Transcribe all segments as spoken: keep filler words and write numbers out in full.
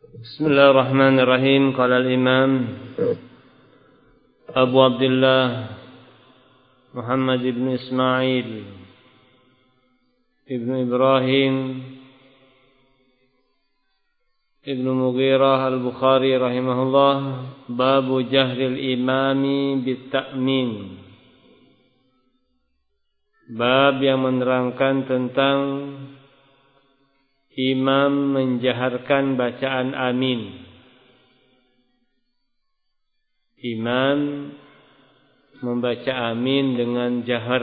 Bismillahirrahmanirrahim. Qala al-Imam Abu Abdullah Muhammad ibn Ismail ibn Ibrahim ibn Mughirah al-Bukhari rahimahullah, babu jahril imami bit-ta'min. Bab yang menerangkan tentang imam menjaharkan bacaan amin. Imam membaca amin dengan jahar.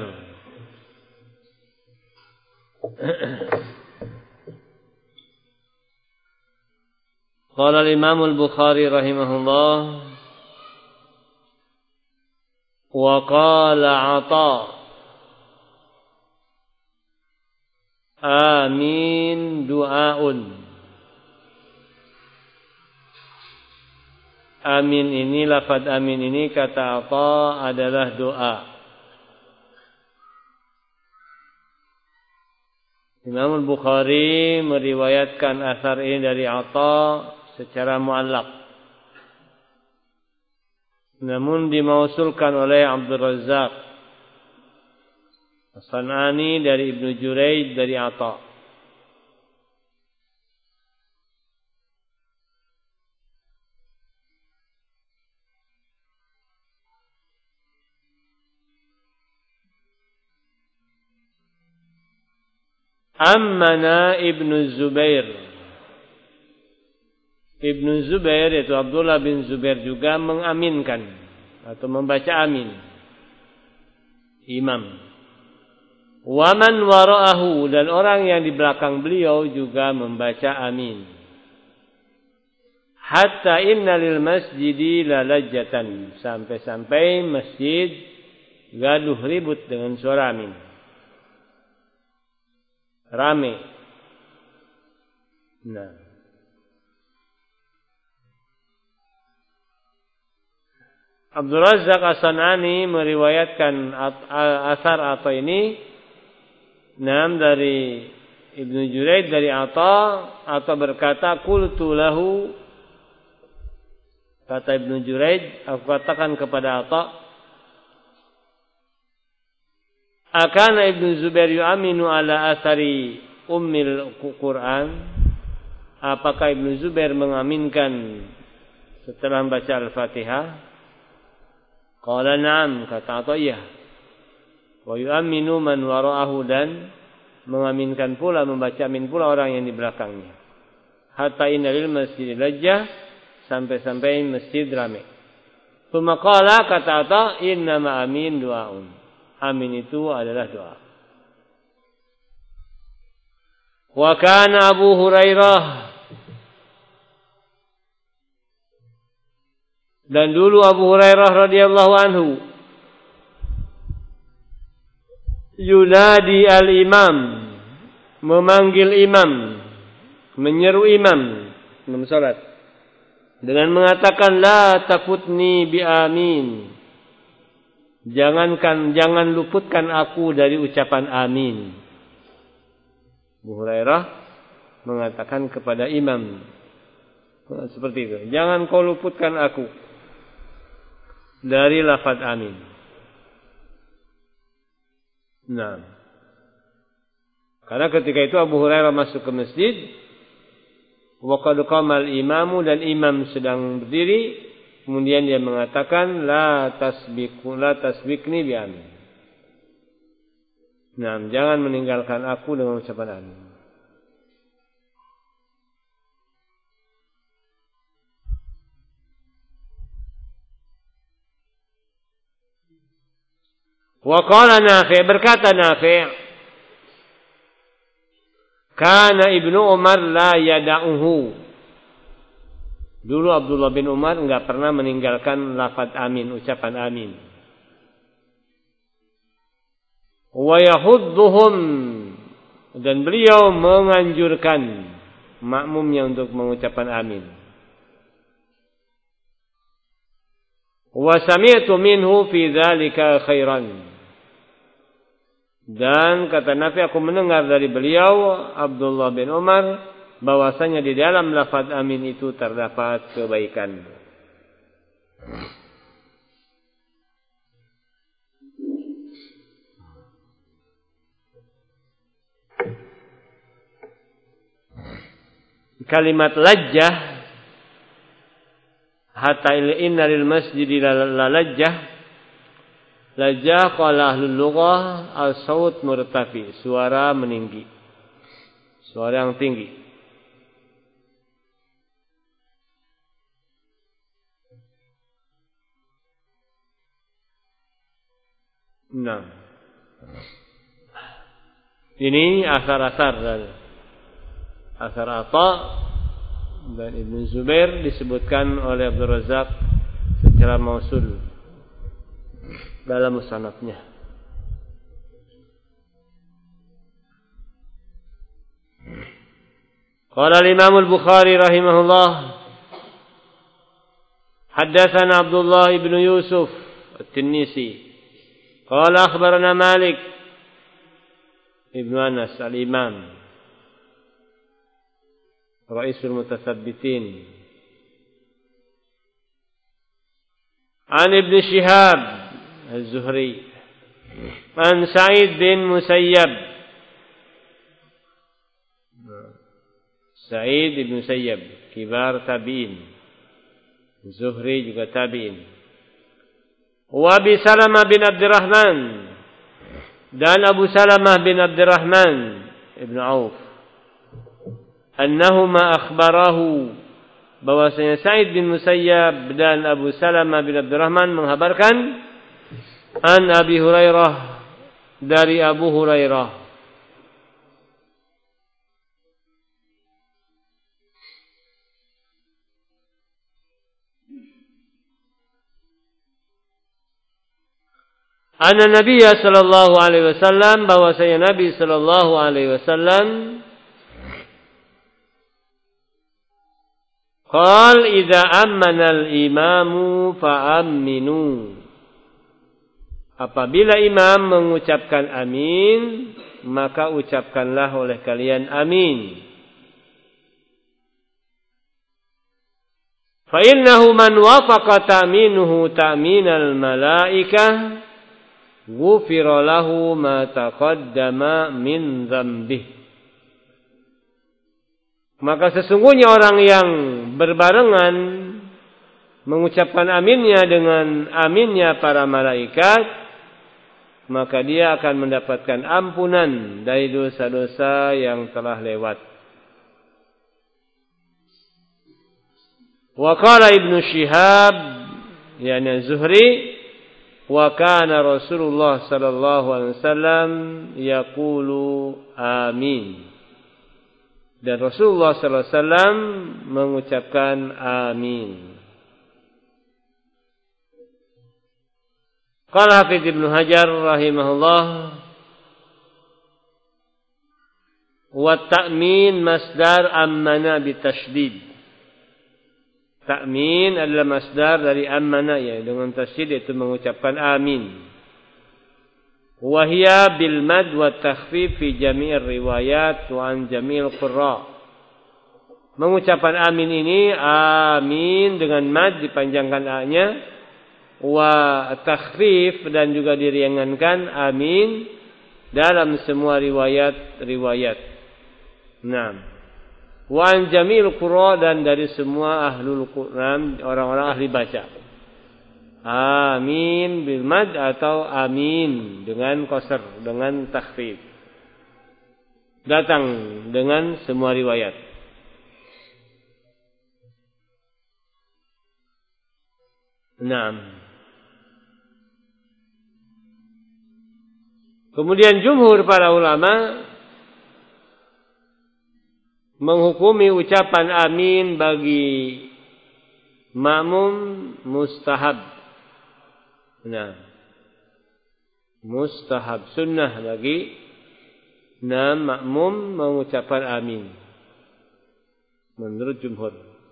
Qala al-Imam al-Bukhari rahimahullah, wa qala 'Atha, amin du'aun. Amin ini, lafaz amin ini kata Atha adalah doa. Imam Al-Bukhari meriwayatkan asar ini dari Atha secara mu'allaq, namun dimausulkan oleh Abdul Razzaq As-San'ani dari Ibnu Juraij dari Atha. Ammana Ibnu Zubair. Ibnu Zubair yaitu Abdullah bin Zubair juga mengaminkan atau membaca amin. Imam. Waman wara'ahu, dan orang yang di belakang beliau juga membaca amin. Hatta inna lil masjidi lalajjatan, sampai-sampai masjid gaduh ribut dengan suara amin. Rame. Nah. Abdul Razzaq As-San'ani meriwayatkan asar atau ini Naam dari Ibnu Juraij dari Atha. Atha berkata, qultu lahu, kata Ibnu Juraij, aku katakan kepada Atha, akana Ibnu Zubair yu'aminu ala athari ummil Quran? Apakah Ibnu Zubair mengaminkan setelah membaca Al-Fatihah? Qala na'am, kata Atha, iya. Wa yu'aminu man wara'ahu, dan mengaminkan pula, membaca amin pula orang yang di belakangnya. Hatta inna lil masjid lajjah, sampai-sampai masjid ramai. Tsumma qala, kata Atha, inna ma amin du'aun. Amin itu adalah doa. Wa kana Abu Hurairah, dan dulu Abu Hurairah radhiyallahu anhu, yunadi al-imam, memanggil imam, menyeru imam dalam salat dengan mengatakan, la tafutni bi amin, jangankan jangan luputkan aku dari ucapan amin. Abu Hurairah mengatakan kepada imam seperti itu, jangan kau luputkan aku dari lafaz amin. Nah, karena ketika itu Abu Hurairah masuk ke masjid, wa qad qama al-imamu, dan imam sedang berdiri, kemudian dia mengatakan, la tasbiqu la tasbiqni bi amin. Nah, jangan meninggalkan aku dengan ucapan amin. Wa qala Nafi', berkata Nafi', kana Ibnu Umar la yada'uhu. Dulu Abdullah bin Umar enggak pernah meninggalkan lafaz amin, ucapan amin. Wa yahudduhum, dan beliau menganjurkan makmumnya untuk mengucapkan amin. Wa sami'tu minhu fi dzalika khairan, dan kata Nafi, aku mendengar dari beliau Abdullah bin Umar bahwasanya di dalam lafaz amin itu terdapat kebaikan. Kalimat lajjah, hatta inna lil masjidi la lajjah. Lajjah qala ahlul lughah as-saut murtafi, suara meninggi, suara yang tinggi. Nah, ini asar-asar dan asar Atha dan Ibnu Zubair disebutkan oleh Abdul Razak secara mausul dalam musannafnya. Qala al-Imam al-Bukhari rahimahullah, haddatsana Abdullah ibn Yusuf at-Tinnisi qala akhbarana Malik ibn Anas al-Imam Ra'isul Mutasabbitin an Ibn Shihab Az-Zuhri an Sa'id bin Musayyab, Sa'id bin Musayyab kibar tabi'in, Zuhri juga tabi'in. Wa Abi Salamah bin Abdurrahman dan Abu Salamah bin Abdurrahman Ibn Auf, annahuma akhbarahu, bahwasanya Sa'id bin Musayyab dan Abu Salamah bin Abdurrahman menghabarkan an Abi Hurairah, dari Abu Hurairah, anna Nabiyya sallallahu alaihi wasallam, bahwasanya Nabi sallallahu alaihi wasallam qal idza ammana al-imamu fa'amminu, apabila imam mengucapkan amin, maka ucapkanlah oleh kalian amin. Fa innahu man wafaqa ta'minuhu ta'minal malaikah ghufira lahu ma taqaddama min dzambihi. Maka sesungguhnya orang yang berbarengan mengucapkan aminnya dengan aminnya para malaikat, maka dia akan mendapatkan ampunan dari dosa-dosa yang telah lewat. Wa qala Ibnu Shihab, yani Zuhri, wa kana Rasulullah sallallahu alaihi wasallam yaqulu amin. Dan Rasulullah sallallahu alaihi wasallam mengucapkan amin. Qala Hafidz Ibnu Hajar rahimahullah, wa ta'min masdar ammana bitasydid. Ta'min adalah masdar dari ammana, ya, dengan tasydid, yaitu mengucapkan amin. Wahia bil mad wa takhfif fi jami' riwayat wa an jami' qurra. Mengucapkan amin ini amin dengan mad, dipanjangkan a-nya, wa takhfif dan juga diringankan amin dalam semua riwayat-riwayat. Naam. Wa an jami' qurra, dan dari semua ahlul Quran, orang-orang ahli baca. Amin bil mad atau amin dengan qasr, dengan takhfif. Datang dengan semua riwayat. Naam. Kemudian jumhur para ulama menghukumi ucapan amin bagi makmum mustahab. Nah, mustahab, sunnah bagi nah makmum mengucapkan amin menurut jumhur.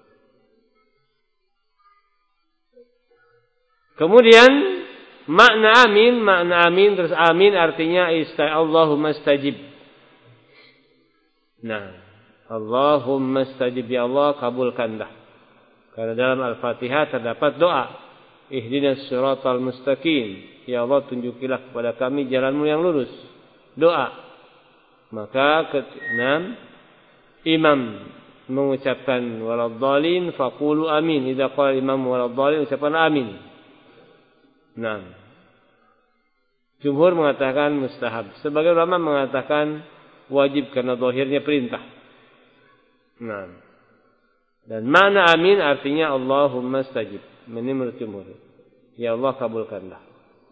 Kemudian makna amin, makna amin terus amin artinya ista Allahumma stajib. Nah, Allahumma stajib, ya Allah kabulkanlah. Karena dalam Al-Fatihah terdapat doa, ihdinas siratal mustaqim, ya Allah tunjukilah kepada kami jalanmu yang lurus. Doa. Maka keenam, imam mengucapkan waladhdallin faqulu amin. Idza qala imam waladhdallin, ucapan amin. Nah, jumhur mengatakan mustahab. Sebagian ulama mengatakan wajib karena zahirnya perintah. Nah, dan makna amin artinya Allahumma stajib. Ini menurut jumhur. Ya Allah kabulkanlah.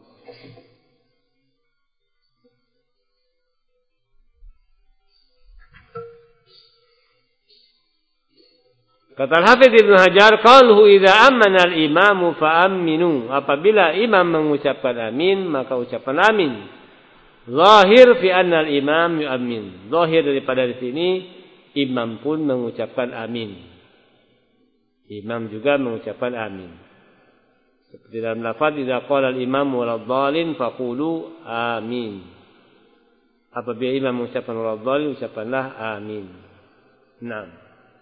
Kata Al-Hafidz Ibnu Hajar, qaluhu idza amana al-imamu fa aminu. Apabila imam mengucapkan amin, maka ucapan amin. Zahir fi anna al-imam yu'amin. Zahir daripada di sini imam pun mengucapkan amin. Imam juga mengucapkan amin. Seperti dalam lafaz idza qala al-imam waladhdallin faqulu amin. Apabila imam mengucapkan waladhdallin, ucapkanlah amin. Naam.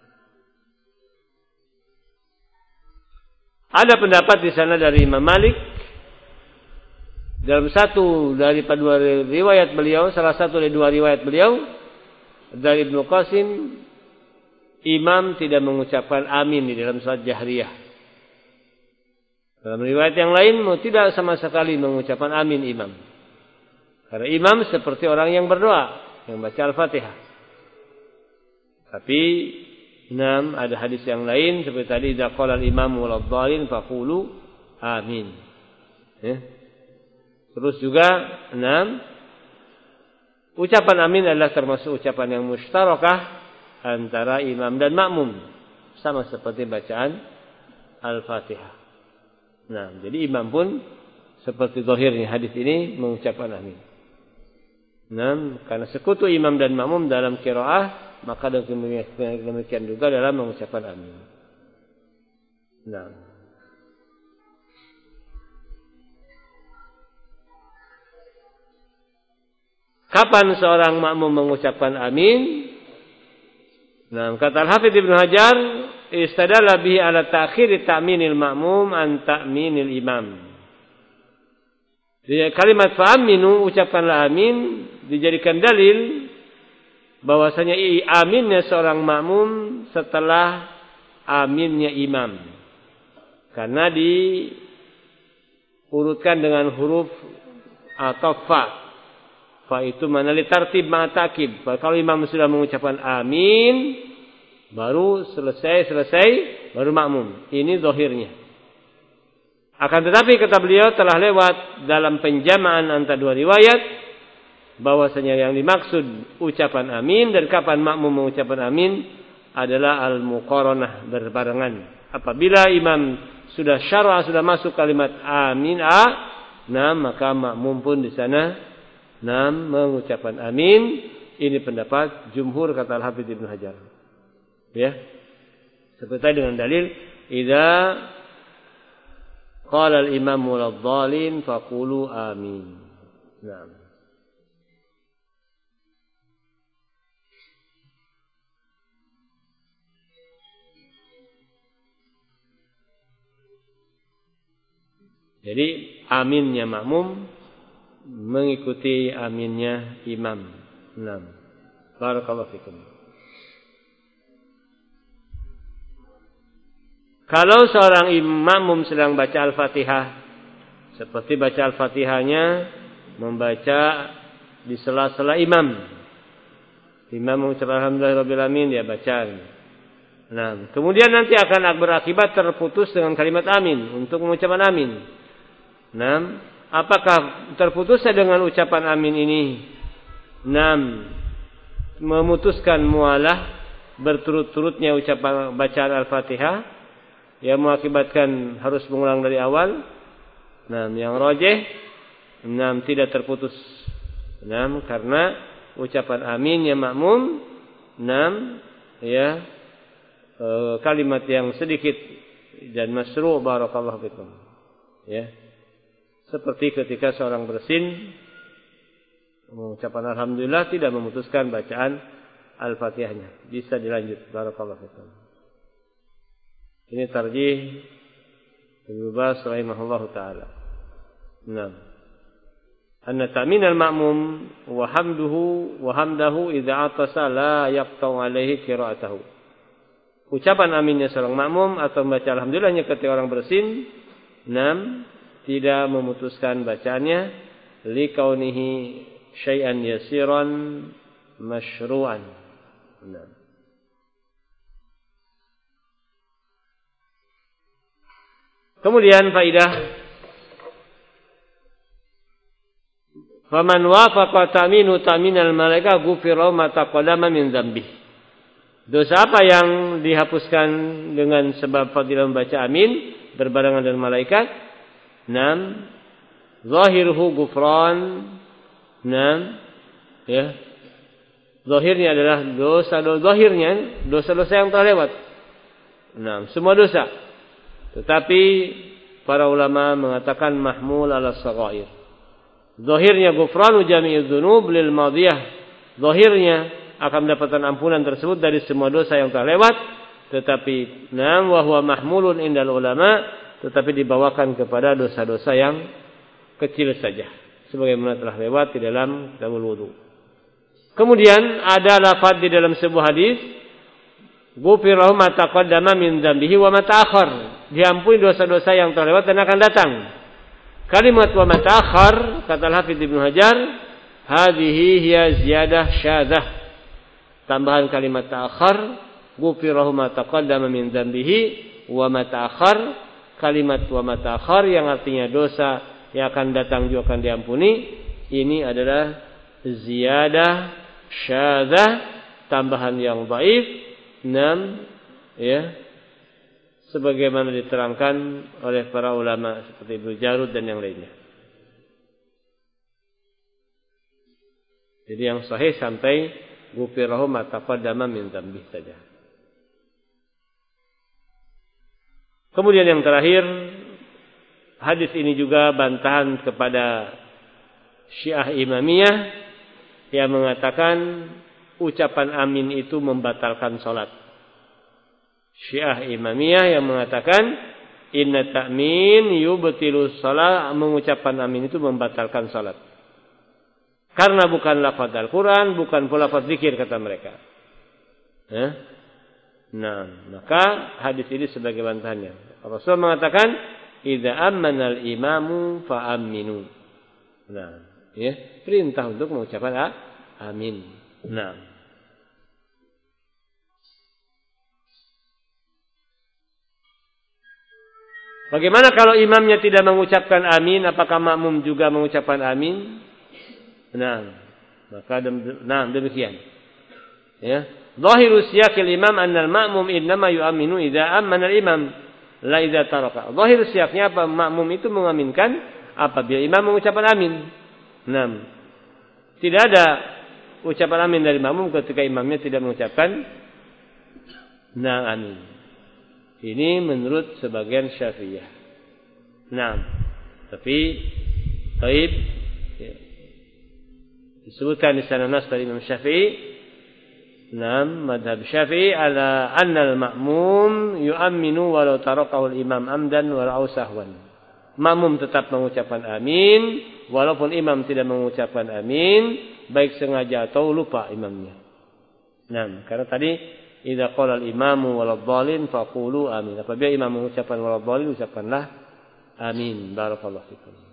Ada pendapat di sana dari Imam Malik. Dalam satu daripada dua riwayat beliau, salah satu dari dua riwayat beliau dari Ibnu Qasim, imam tidak mengucapkan amin di dalam salat jahriyah. Dalam riwayat yang lain tidak sama sekali mengucapkan amin imam. Karena imam seperti orang yang berdoa, yang baca Al-Fatihah. Tapi enam, ada hadis yang lain seperti tadi, idza qala al-imam waladhdallin faqulu amin. Ya. Terus juga enam, ucapan amin adalah termasuk ucapan yang mustarakah antara imam dan makmum, sama seperti bacaan Al-Fatihah. Nah, jadi imam pun seperti zahirnya hadis ini mengucapkan amin. Enam, karena sekutu imam dan makmum dalam qiraah, maka demikian juga dalam mengucapkan amin. Nah, kapan seorang makmum mengucapkan amin? Nah, kata Al-Hafidz Ibnu Hajar, istadalla bihi ala ta'khiri ta'minil ma'mum an ta'minil imam. Jadi kalimat fa'aminu, ucapkanlah amin, dijadikan dalil bahwasanya aminnya seorang makmum setelah aminnya imam. Karena diurutkan dengan huruf atau fa. Fa itu mana li tartib ma ta'kid. Kalau imam sudah mengucapkan amin, baru selesai selesai baru makmum. Ini zahirnya. Akan tetapi kata beliau telah lewat dalam penjamaan antara dua riwayat bahwasanya yang dimaksud ucapan amin dan kapan makmum mengucapkan amin adalah al-muqaranah, berbarengan. Apabila imam sudah syara, sudah masuk kalimat amin a, nah maka makmum pun di sana nah mengucapkan amin. Ini pendapat jumhur, kata Al-Hafidz Ibnu Hajar. Ya. Seperti dengan dalil idza qala al-imam waladhdallin faqulu amin. Nah. Jadi aminnya makmum mengikuti aminnya imam. Naam. Barakallahu fikum. Kalau seorang makmum sedang baca Al-Fatihah, seperti baca Al-Fatihahnya membaca di sela-sela imam. Imam mengucap alhamdulillahirabbil alamin, dia baca. Nah, kemudian nanti akan berakibat terputus dengan kalimat amin untuk mengucapkan amin. Enam, apakah terputusnya dengan ucapan amin ini? Enam, memutuskan mualah berturut-turutnya ucapan bacaan Al-Fatihah yang mengakibatkan harus mengulang dari awal. Enam, yang rajih, enam tidak terputus. Enam, karena ucapan amin yang makmum, enam, ya e, kalimat yang sedikit dan masru', barakallahu fikum. Ya. Seperti ketika seorang bersin mengucapkan alhamdulillah tidak memutuskan bacaan Al-Fatihahnya. Bisa dilanjut. Barakallahu fikum. Ini tarjih Ibnu Baz rahimahullahu taala. Naam. Anna ta'min al-ma'mum wa hamduhu wa hamdahu idza atasa la yaqta'u alaihi qira'atahu. Ucapan aminnya seorang makmum atau membaca alhamdulillahnya ketika orang bersin, enam, tidak memutuskan bacaannya li kaunihi syai'an yasiran masyru'an. enam. Kemudian faidah, faman wafaqa ta'minu ta'minal malaika ghufira ma taqaddama min dzambi. Dosa apa yang dihapuskan dengan sebab fadilah membaca amin berbarengan dengan malaikat? enam. Zahiruhu ghufran. enam. Ya. Zahirnya adalah dosa-dosa zahirnya, dosa-dosa yang telah lewat. enam. Semua dosa. Tetapi para ulama mengatakan mahmul ala shaghair. Zahirnya ghufranu jami'idz dzunub lil madiyah. Zahirnya akan mendapatkan ampunan tersebut dari semua dosa yang telah lewat, tetapi nam wa huwa mahmulun indal ulama, tetapi dibawakan kepada dosa-dosa yang kecil saja sebagaimana telah lewat di dalam kitabul wudu. Kemudian ada lafaz di dalam sebuah hadis, ghufira ma taqaddama min dzambihi wa ma ta'akhkhar, diampuni dosa-dosa yang telah lewat dan akan datang. Kalimat wa ma ta'akhkhar, kata Al-Hafidz Ibnu Hajar, hadhihi hiya ziyadah syadzah. Tambahan kalimat ta'akhir, ghufirahu ma taqaddama min dzambihi wa ma ta'akhir, kalimat wa ma ta'akhir yang artinya dosa yang akan datang juga akan diampuni. Ini adalah ziyadah syadzah, tambahan yang dhaif. enam, ya. Sebagaimana diterangkan oleh para ulama seperti Ibnu Jarud dan yang lainnya. Jadi yang sahih sampai ghufirahu ma taqaddama min dzambi saja. Kemudian yang terakhir, hadis ini juga bantahan kepada Syiah Imamiyah yang mengatakan ucapan amin itu membatalkan salat. Syiah Imamiyah yang mengatakan inna ta'min yubtilu shalah, mengucapkan amin itu membatalkan salat. Karena bukan lafaz Al-Quran, bukan pula lafaz zikir, kata mereka. Eh? Nah, maka hadis ini sebagai bantahannya. Rasul mengatakan, idza amana al-imamu fa aminu. Nah, ya, perintah untuk mengucapkan amin. Nah. Bagaimana kalau imamnya tidak mengucapkan amin, apakah makmum juga mengucapkan amin? Nah, maka nah demikian. Ya. Zahiru siyaqil imam annal ma'mum innama yu'minu idza amana al-imam la idza taraka. Zahir siyaqnya apa? Makmum itu mengaminkan apabila imam mengucapkan amin. Nah. Tidak ada ucapan amin dari makmum ketika imamnya tidak mengucapkan nah amin. Ini menurut sebagian Syafi'iyah. Nah, tapi taib ya. Disebutkan di sana nas dari Imam Syafi'i, enam madhab Syafi'i ala anna al-ma'mum yu'minu walau tarakahu al-imam amdan walau sahwan. Makmum tetap mengucapkan amin walaupun imam tidak mengucapkan amin, baik sengaja atau lupa imamnya. Nah, karena tadi idza qala al-imamu waladhdallin faqulu amin. Apabila imam mengucapkan waladhdallin, ucapkanlah amin. Barakallahu fikum.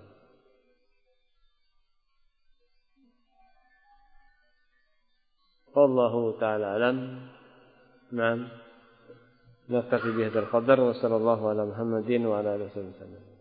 Wallahu ta'ala alam. Naam. Naktafi bihadzal qadar wa sallallahu ala Muhammadin wa ala alihi wasallam.